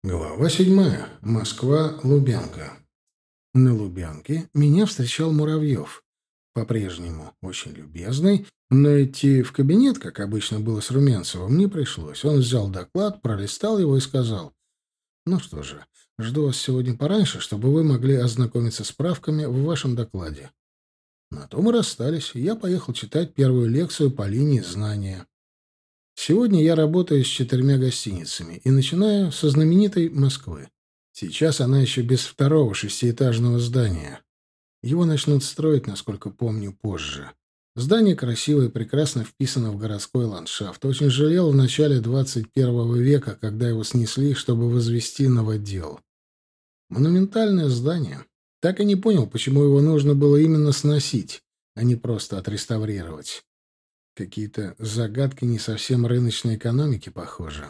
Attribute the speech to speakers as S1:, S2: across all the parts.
S1: Глава 7. Москва, Лубянка. На Лубянке меня встречал Муравьев. По-прежнему очень любезный, но идти в кабинет, как обычно было с Румянцевым, не пришлось. Он взял доклад, пролистал его и сказал: «Ну что же, жду вас сегодня пораньше, чтобы вы могли ознакомиться с справками в вашем докладе». На то мы расстались, и я поехал читать первую лекцию по линии знания. Сегодня я работаю с 4 гостиницами и начинаю со знаменитой Москвы. Сейчас она еще без второго шестиэтажного здания. Его начнут строить, насколько помню, позже. Здание красивое, прекрасно вписано в городской ландшафт. Очень жалел в начале 21 века, когда его снесли, чтобы возвести новодел. Монументальное здание. Так и не понял, почему его нужно было именно сносить, а не просто отреставрировать. Какие-то загадки не совсем рыночной экономики, похоже.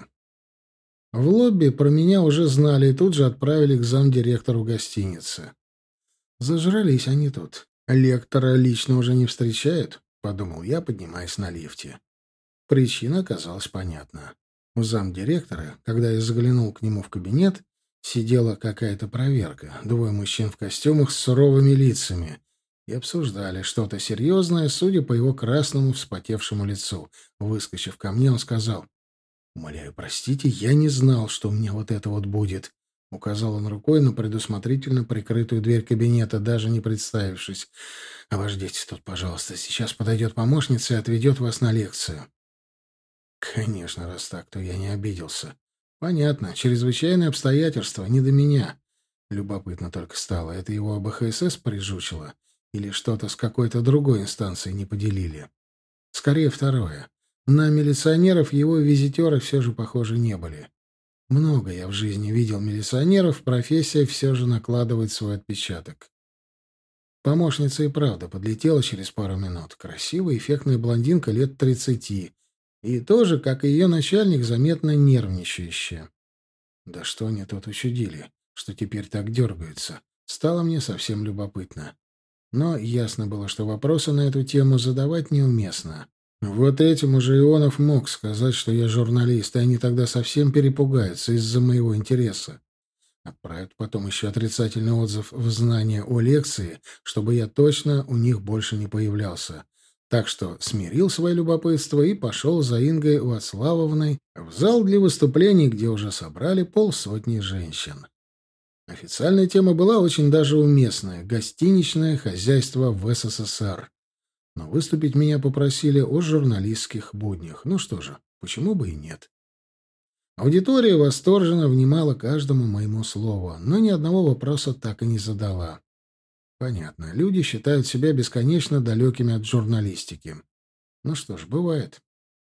S1: В лобби про меня уже знали и тут же отправили к замдиректору гостиницы. Зажрались они тут. Лектора лично уже не встречают, подумал я, поднимаясь на лифте. Причина оказалась понятна. У замдиректора, когда я заглянул к нему в кабинет, сидела какая-то проверка. Двое мужчин в костюмах с суровыми лицами. И обсуждали что-то серьезное, судя по его красному вспотевшему лицу. Выскочив ко мне, он сказал: «Умоляю, простите, я не знал, что у меня вот это вот будет». Указал он рукой на предусмотрительно прикрытую дверь кабинета, даже не представившись. «Обождите тут, пожалуйста. Сейчас подойдет помощница и отведет вас на лекцию». Конечно, раз так, то я не обиделся. Понятно, чрезвычайные обстоятельства, не до меня. Любопытно только стало, это его АБХСС прижучило? Или что-то с какой-то другой инстанцией не поделили? Скорее второе. На милиционеров его визитеры все же, похоже, не были. Много я в жизни видел милиционеров, профессия все же накладывает свой отпечаток. Помощница и правда подлетела через пару минут. Красивая, эффектная блондинка лет 30. И тоже, как и ее начальник, заметно нервничающая. Да что они тут учудили, что теперь так дергаются? Стало мне совсем любопытно. Но ясно было, что вопросы на эту тему задавать неуместно. Вот этим уже Ионов мог сказать, что я журналист, и они тогда совсем перепугаются из-за моего интереса. Отправят потом еще отрицательный отзыв в знание о лекции, чтобы я точно у них больше не появлялся. Так что смирил свое любопытство и пошел за Ингой Вацлавовной в зал для выступлений, где уже собрали полсотни женщин. Официальная тема была очень даже уместная — гостиничное хозяйство в СССР. Но выступить меня попросили о журналистских буднях. Ну что же, почему бы и нет? Аудитория восторженно внимала каждому моему слову, но ни одного вопроса так и не задала. Понятно, люди считают себя бесконечно далекими от журналистики. Ну что ж, бывает.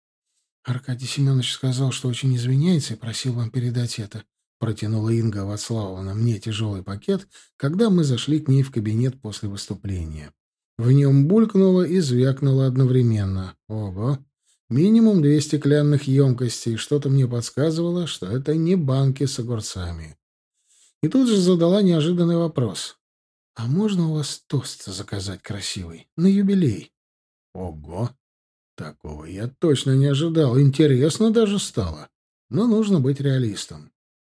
S1: Аркадий Семенович сказал, что очень извиняется и просил вам передать это. Протянула Инга Вацлавовна мне тяжелый пакет, когда мы зашли к ней в кабинет после выступления. В нем булькнуло и звякнуло одновременно. Ого! Минимум 2 стеклянных емкостей. Что-то мне подсказывало, что это не банки с огурцами. И тут же задала неожиданный вопрос. «А можно у вас тост заказать красивый? На юбилей?» Ого! Такого я точно не ожидал. Интересно даже стало. Но нужно быть реалистом.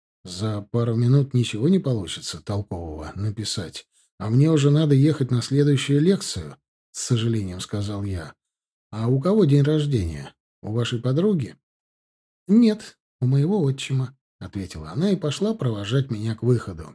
S1: За пару минут ничего не получится толкового написать. А мне уже надо ехать на следующую лекцию, — с сожалением сказал я. А у кого день рождения? У вашей подруги? Нет, у моего отчима, — ответила она и пошла провожать меня к выходу.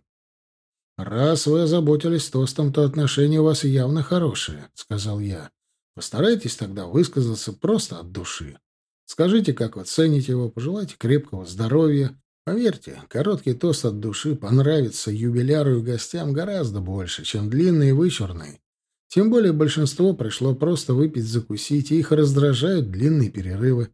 S1: «Раз вы озаботились тостом, то отношения у вас явно хорошие», — сказал я. «Постарайтесь тогда высказаться просто от души. Скажите, как вы цените его, пожелайте крепкого здоровья. Поверьте, короткий тост от души понравится юбиляру и гостям гораздо больше, чем длинный и вычурный. Тем более большинство пришло просто выпить-закусить, и их раздражают длинные перерывы».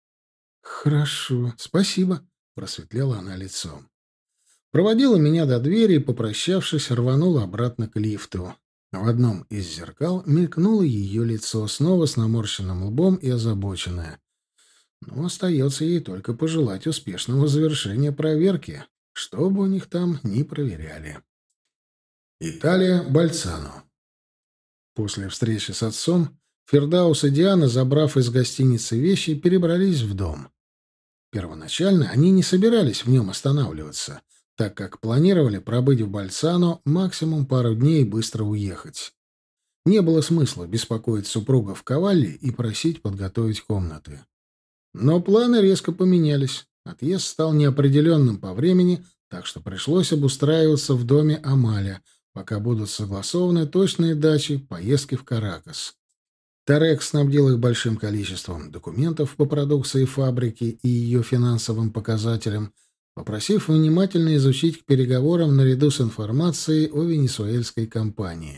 S1: «Хорошо, спасибо», — просветлела она лицом. Проводила меня до двери и, попрощавшись, рванула обратно к лифту. В одном из зеркал мелькнуло ее лицо, снова с наморщенным лбом и озабоченное. Но остается ей только пожелать успешного завершения проверки, что бы у них там ни проверяли. Италия, Больцано. После встречи с отцом Фердаус и Диана, забрав из гостиницы вещи, перебрались в дом. Первоначально они не собирались в нем останавливаться, так как планировали пробыть в Бальцано максимум пару дней и быстро уехать. Не было смысла беспокоить супругов Кавалли и просить подготовить комнаты. Но планы резко поменялись. Отъезд стал неопределенным по времени, так что пришлось обустраиваться в доме Амаля, пока будут согласованы точные дачи поездки в Каракас. Тарек снабдил их большим количеством документов по продукции фабрики и ее финансовым показателям, попросив внимательно изучить к переговорам наряду с информацией о венесуэльской компании.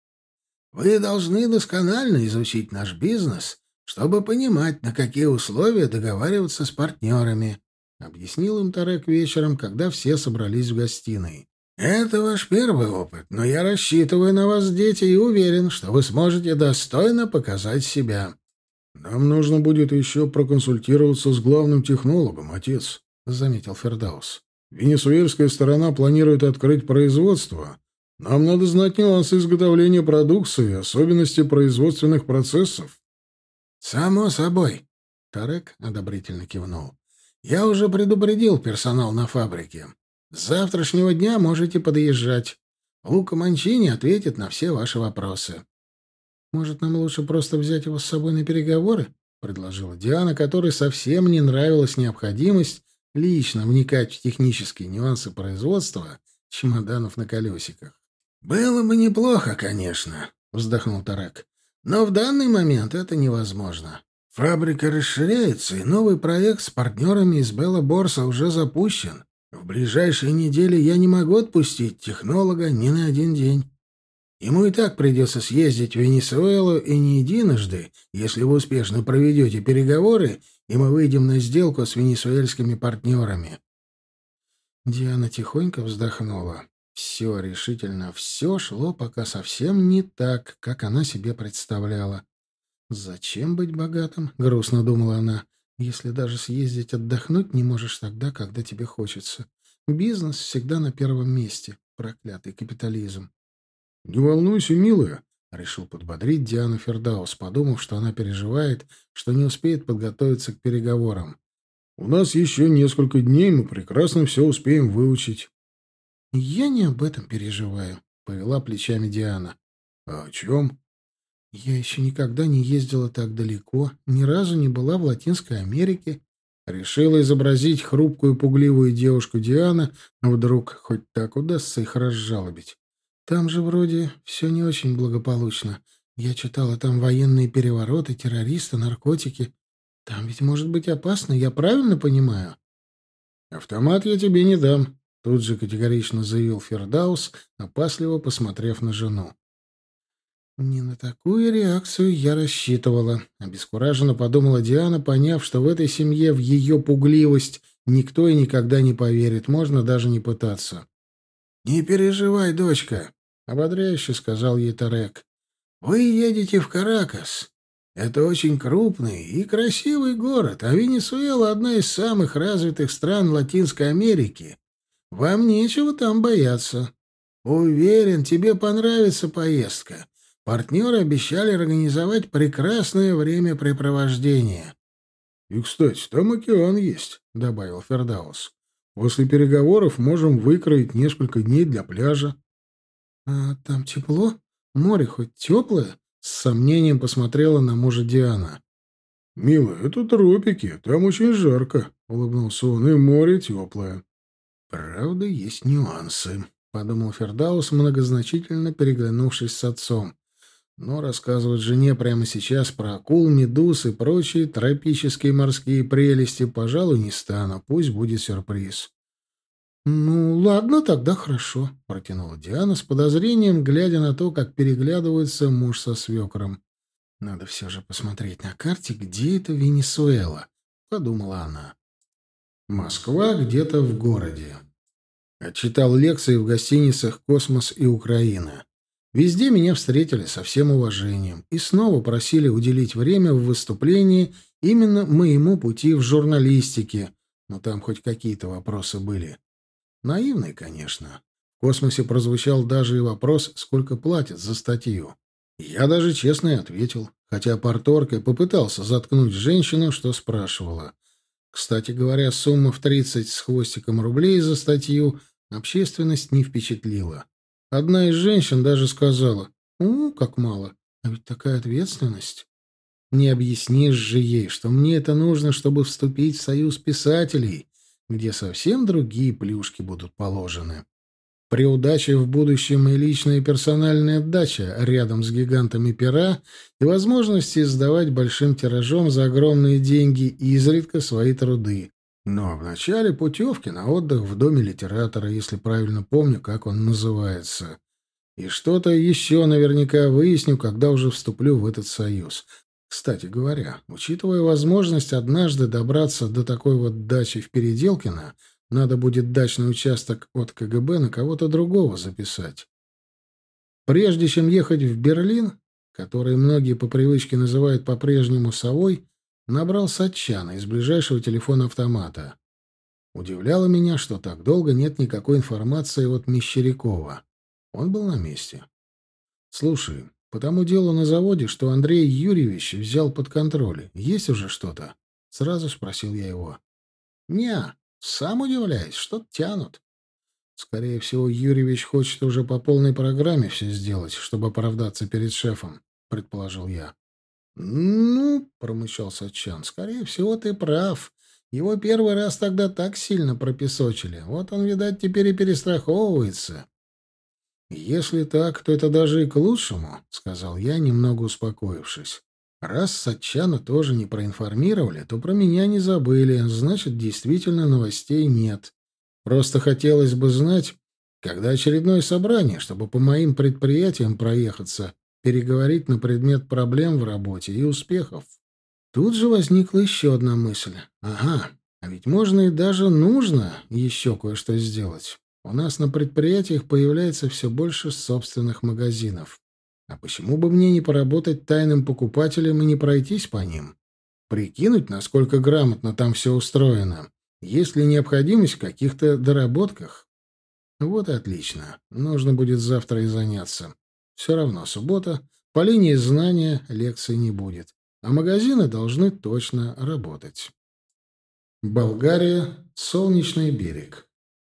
S1: «Вы должны досконально изучить наш бизнес, чтобы понимать, на какие условия договариваться с партнерами», — объяснил им Тарек вечером, когда все собрались в гостиной. «Это ваш первый опыт, но я рассчитываю на вас, дети, и уверен, что вы сможете достойно показать себя». «Нам нужно будет еще проконсультироваться с главным технологом, отец», — заметил Фердаус. «Венесуэльская сторона планирует открыть производство. Нам надо знать нюансы изготовления продукции, особенности производственных процессов». «Само собой», — Тарек одобрительно кивнул. «Я уже предупредил персонал на фабрике. С завтрашнего дня можете подъезжать. Лука Манчини ответит на все ваши вопросы». «Может, нам лучше просто взять его с собой на переговоры?» — предложила Диана, которой совсем не нравилась необходимость лично вникать в технические нюансы производства чемоданов на колесиках. «Было бы неплохо, конечно», — вздохнул Тарек. «Но в данный момент это невозможно. Фабрика расширяется, и новый проект с партнерами из Белла Борса уже запущен. В ближайшие недели я не могу отпустить технолога ни на один день. Ему и так придется съездить в Венесуэлу и не единожды, если вы успешно проведете переговоры, и мы выйдем на сделку с венесуэльскими партнерами». Диана тихонько вздохнула. Все, решительно все шло пока совсем не так, как она себе представляла. «Зачем быть богатым?» — грустно думала она. «Если даже съездить отдохнуть не можешь тогда, когда тебе хочется. Бизнес всегда на первом месте. Проклятый капитализм».
S2: «Не волнуйся, милая»,
S1: — решил подбодрить Диану Фердаус, подумав, что она переживает, что не успеет подготовиться к переговорам.
S2: «у нас еще несколько дней, мы прекрасно все успеем выучить».
S1: «Я не об этом переживаю», — повела плечами Диана.
S2: «А о чем?»
S1: «Я еще никогда не ездила так далеко, ни разу не была в Латинской Америке». Решила изобразить хрупкую пугливую девушку Диана, а вдруг хоть так удастся их разжалобить. «Там же вроде все не очень благополучно. Я читала, там военные перевороты, террористы, наркотики. Там ведь может быть опасно, я правильно понимаю?»
S2: «Автомат я тебе не дам»,
S1: — тут же категорично заявил Фердаус, опасливо посмотрев на жену. «Не на такую реакцию я рассчитывала», — обескураженно подумала Диана, поняв, что в этой семье в ее пугливость никто и никогда не поверит, можно даже не пытаться. «Не переживай, дочка», — ободряюще сказал ей Тарек. «Вы едете в Каракас. Это очень крупный и красивый город, а Венесуэла — одна из самых развитых стран Латинской Америки. Вам нечего там бояться. Уверен, тебе понравится поездка. Партнеры обещали организовать прекрасное времяпрепровождение».
S2: «И, кстати, там океан есть», — добавил Фердаус. «После переговоров можем выкроить несколько дней для пляжа».
S1: «А там тепло? Море хоть теплое?» — с сомнением посмотрела на мужа Диана.
S2: «Милая, это тропики, там очень жарко», — улыбнулся он, — «и море теплое».
S1: «Правда, есть нюансы», — подумал Фердаус, многозначительно переглянувшись с отцом. Но рассказывать жене прямо сейчас про акул, медуз и прочие тропические морские прелести, пожалуй, не стану. Пусть будет сюрприз. «Ну, ладно, тогда хорошо», — протянула Диана с подозрением, глядя на то, как переглядываются муж со свекром. «Надо все же посмотреть на карте, где это Венесуэла», — подумала она. Москва где-то в городе. Отчитал лекции в гостиницах «Космос» и «Украина». Везде меня встретили со всем уважением и снова просили уделить время в выступлении именно моему пути в журналистике, но там хоть какие-то вопросы были. Наивный, конечно. В «Космосе» прозвучал даже и вопрос, сколько платят за статью. Я даже честно и ответил, хотя порторкой попытался заткнуть женщину, что спрашивала. Кстати говоря, сумма в 30 с хвостиком рублей за статью общественность не впечатлила. Одна из женщин даже сказала: как мало, а ведь такая ответственность. Не объяснишь же ей, что мне это нужно, чтобы вступить в союз писателей, где совсем другие плюшки будут положены. При удаче в будущем и личная персональная дача рядом с гигантами пера и возможности издавать большим тиражом за огромные деньги изредка свои труды. Но вначале путевки на отдых в доме литератора, если правильно помню, как он называется. И что-то еще наверняка выясню, когда уже вступлю в этот союз. Кстати говоря, учитывая возможность однажды добраться до такой вот дачи в Переделкино, надо будет дачный участок от КГБ на кого-то другого записать. Прежде чем ехать в Берлин, который многие по привычке называют по-прежнему «совой», набрал Сатчана из ближайшего телефона-автомата. Удивляло меня, что так долго нет никакой информации от Мещерякова. Он был на месте. «Слушай, по тому делу на заводе, что Андрей Юрьевич взял под контроль, есть уже что-то?» — сразу спросил я его. «Не, сам удивляюсь, что тянут. Скорее всего, Юрьевич хочет уже по полной программе все сделать, чтобы оправдаться перед шефом», — предположил я. «Ну, — промычал Сатчан, — скорее всего, ты прав. Его первый раз тогда так сильно пропесочили. Вот он, видать, теперь и перестраховывается». «Если так, то это даже и к лучшему», — сказал я, немного успокоившись. «Раз Сатчана тоже не проинформировали, то про меня не забыли, значит, действительно новостей нет. Просто хотелось бы знать, когда очередное собрание, чтобы по моим предприятиям проехаться, переговорить на предмет проблем в работе и успехов». Тут же возникла еще одна мысль. «Ага, а ведь можно и даже нужно еще кое-что сделать. У нас на предприятиях появляется все больше собственных магазинов. А почему бы мне не поработать тайным покупателем и не пройтись по ним? Прикинуть, насколько грамотно там все устроено. Есть ли необходимость в каких-то доработках? Вот и отлично. Нужно будет завтра и заняться. Все равно суббота. По линии знания лекций не будет. А магазины должны точно работать. Болгария. Солнечный берег.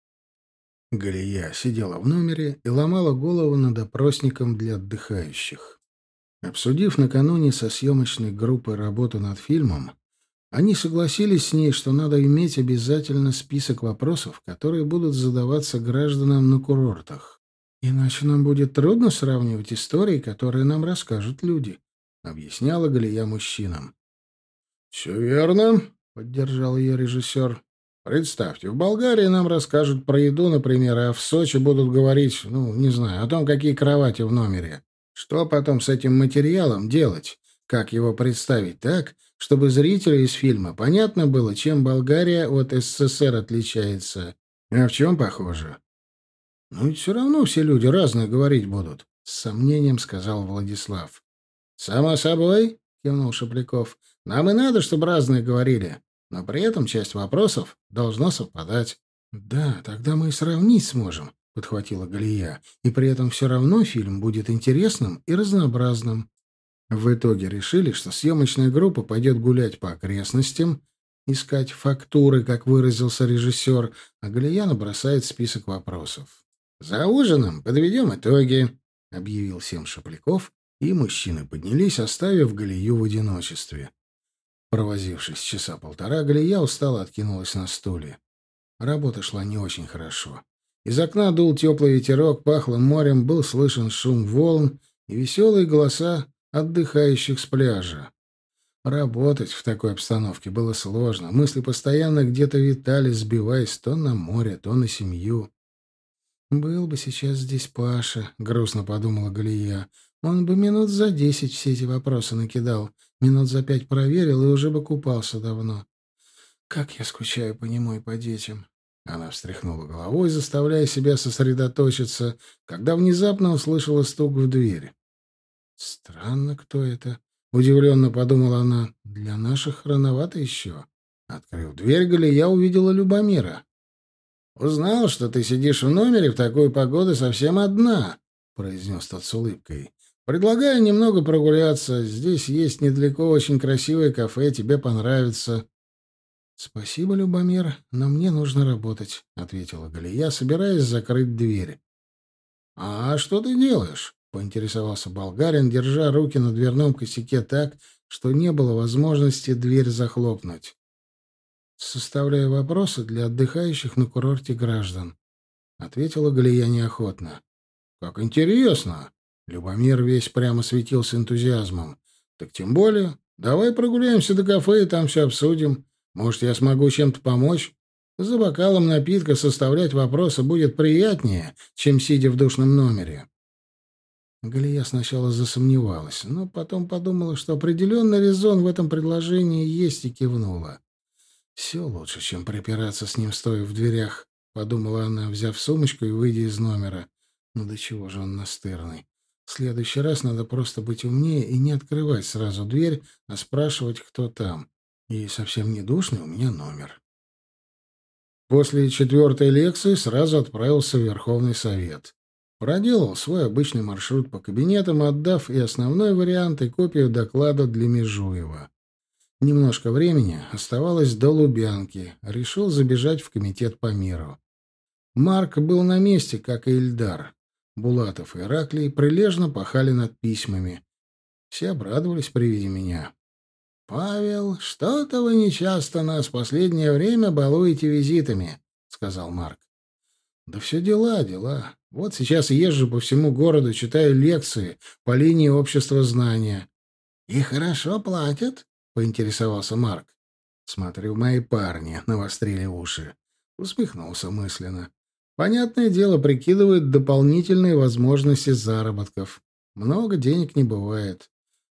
S1: Галия сидела в номере и ломала голову над опросником для отдыхающих. Обсудив накануне со съемочной группой работу над фильмом, они согласились с ней, что надо иметь обязательно список вопросов, которые будут задаваться гражданам на курортах. «Иначе нам будет трудно сравнивать истории, которые нам расскажут люди», — объясняла Галия мужчинам. «Все верно», — поддержал ее режиссер. «Представьте, в Болгарии нам расскажут про еду, например, а в Сочи будут говорить, не знаю, о том, какие кровати в номере. Что потом с этим материалом делать? Как его представить так, чтобы зрителю из фильма понятно было, чем Болгария от СССР отличается? А в чем похоже?» «Ну ведь все равно все люди разные говорить будут», — с сомнением сказал Владислав. «Само собой», — кивнул Шапляков, — «нам и надо, чтобы разные говорили. Но при этом часть вопросов должна совпадать». «Да, тогда мы и сравнить сможем», — подхватила Галия. «И при этом все равно фильм будет интересным и разнообразным». В итоге решили, что съемочная группа пойдет гулять по окрестностям, искать фактуры, как выразился режиссер, а Галия набросает список вопросов. «За ужином подведем итоги», — объявил всем Шапляков, и мужчины поднялись, оставив Галию в одиночестве. Провозившись часа полтора, Галия устало откинулась на стуле. Работа шла не очень хорошо. Из окна дул теплый ветерок, пахло морем, был слышен шум волн и веселые голоса отдыхающих с пляжа. Работать в такой обстановке было сложно. Мысли постоянно где-то витали, сбиваясь то на море, то на семью. «Был бы сейчас здесь Паша», — грустно подумала Галия. «Он бы минут за 10 все эти вопросы накидал, минут за 5 проверил и уже бы купался давно. Как я скучаю по нему и по детям». Она встряхнула головой, заставляя себя сосредоточиться, когда внезапно услышала стук в дверь. «Странно, кто это?» — удивленно подумала она. «Для наших рановато еще». Открыв дверь, Галия увидела Любомира. «Узнал, что ты сидишь в номере в такую погоду совсем одна», — произнес тот с улыбкой. «Предлагаю немного прогуляться. Здесь есть недалеко очень красивое кафе, тебе понравится». «Спасибо, Любомир, но мне нужно работать», — ответила Галия, собираясь закрыть дверь. «А что ты делаешь?» — поинтересовался болгарин, держа руки на дверном косяке так, что не было возможности дверь захлопнуть. «Составляю вопросы для отдыхающих на курорте граждан», — ответила Галия неохотно. «Как интересно!» — Любомир весь прямо светился энтузиазмом. «Так тем более. Давай прогуляемся до кафе и там все обсудим. Может, я смогу чем-то помочь? За бокалом напитка составлять вопросы будет приятнее, чем сидя в душном номере». Галия сначала засомневалась, но потом подумала, что определенный резон в этом предложении есть, и кивнула. «Все лучше, чем припираться с ним, стоя в дверях», — подумала она, взяв сумочку и выйдя из номера. «Ну до чего же он настырный? В следующий раз надо просто быть умнее и не открывать сразу дверь, а спрашивать, кто там. И совсем не душный у меня номер». После четвертой лекции сразу отправился в Верховный Совет. Проделал свой обычный маршрут по кабинетам, отдав и основной вариант, и копию доклада для Межуева. Немножко времени оставалось до Лубянки. Решил забежать в комитет по миру. Марк был на месте, как и Ильдар. Булатов и Ираклий прилежно пахали над письмами. Все обрадовались при виде меня. «Павел, что-то вы нечасто нас в последнее время балуете визитами», — сказал Марк. «Да все дела, дела. Вот сейчас езжу по всему городу, читаю лекции по линии общества знания». «И хорошо платят?» — поинтересовался Марк. «Смотрю, мои парни навострили уши». Усмехнулся мысленно. «Понятное дело, прикидывают дополнительные возможности заработков. Много денег не бывает.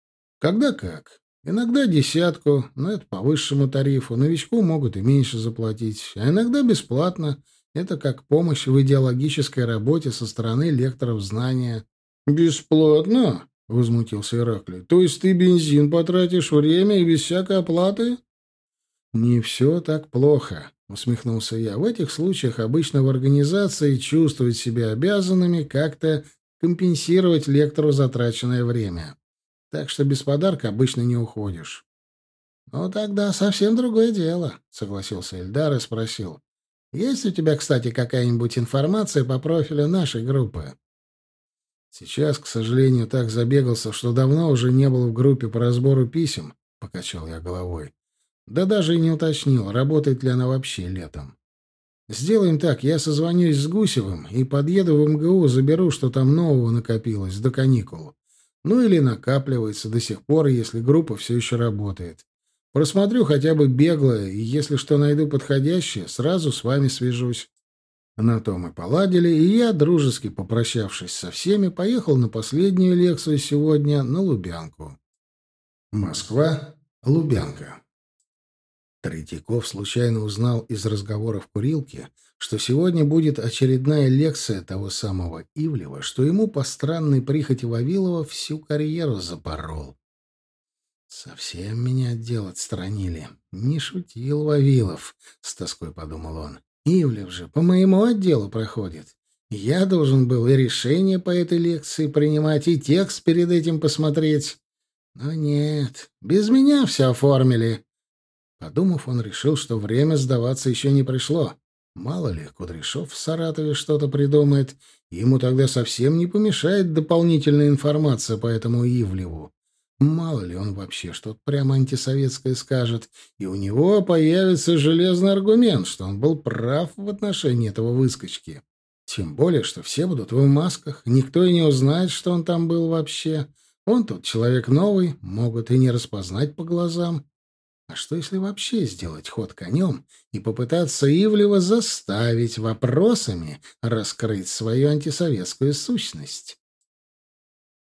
S1: Когда как. Иногда десятку, но это по высшему тарифу. Новичку могут и меньше заплатить. А иногда бесплатно. Это как помощь в идеологической работе со стороны лекторов знания». «Бесплатно?» — возмутился Ираклий. «То есть ты бензин потратишь, время и без всякой оплаты?» «Не все так плохо», — усмехнулся я. «В этих случаях обычно в организации чувствуют себя обязанными как-то компенсировать лектору затраченное время. Так что без подарка обычно не уходишь». «Ну, тогда совсем другое дело», — согласился Эльдар и спросил. «Есть у тебя, кстати, какая-нибудь информация по профилю нашей группы?» «Сейчас, к сожалению, так забегался, что давно уже не был в группе по разбору писем», — покачал я головой. «Да даже и не уточнил, работает ли она вообще летом. Сделаем так, я созвонюсь с Гусевым и подъеду в МГУ, заберу, что там нового накопилось до каникул. Ну или накапливается до сих пор, если группа все еще работает. Просмотрю хотя бы бегло, и если что найду подходящее, сразу с вами свяжусь». На то мы поладили, и я, дружески попрощавшись со всеми, поехал на последнюю лекцию сегодня на Лубянку. Москва, Лубянка. Третьяков случайно узнал из разговора в курилке, что сегодня будет очередная лекция того самого Ивлева, что ему по странной прихоти Вавилова всю карьеру запорол. «Совсем меня от дел отстранили. Не шутил Вавилов», — с тоской подумал он. «Ивлев же по моему отделу проходит. Я должен был и решение по этой лекции принимать, и текст перед этим посмотреть. Но нет, без меня все оформили». Подумав, он решил, что время сдаваться еще не пришло. Мало ли, Кудряшов в Саратове что-то придумает, и ему тогда совсем не помешает дополнительная информация по этому Ивлеву. Мало ли он вообще что-то прямо антисоветское скажет, и у него появится железный аргумент, что он был прав в отношении этого выскочки. Тем более, что все будут в масках, никто и не узнает, что он там был вообще. Он тут человек новый, могут и не распознать по глазам. А что, если вообще сделать ход конем и попытаться Ивлева заставить вопросами раскрыть свою антисоветскую сущность?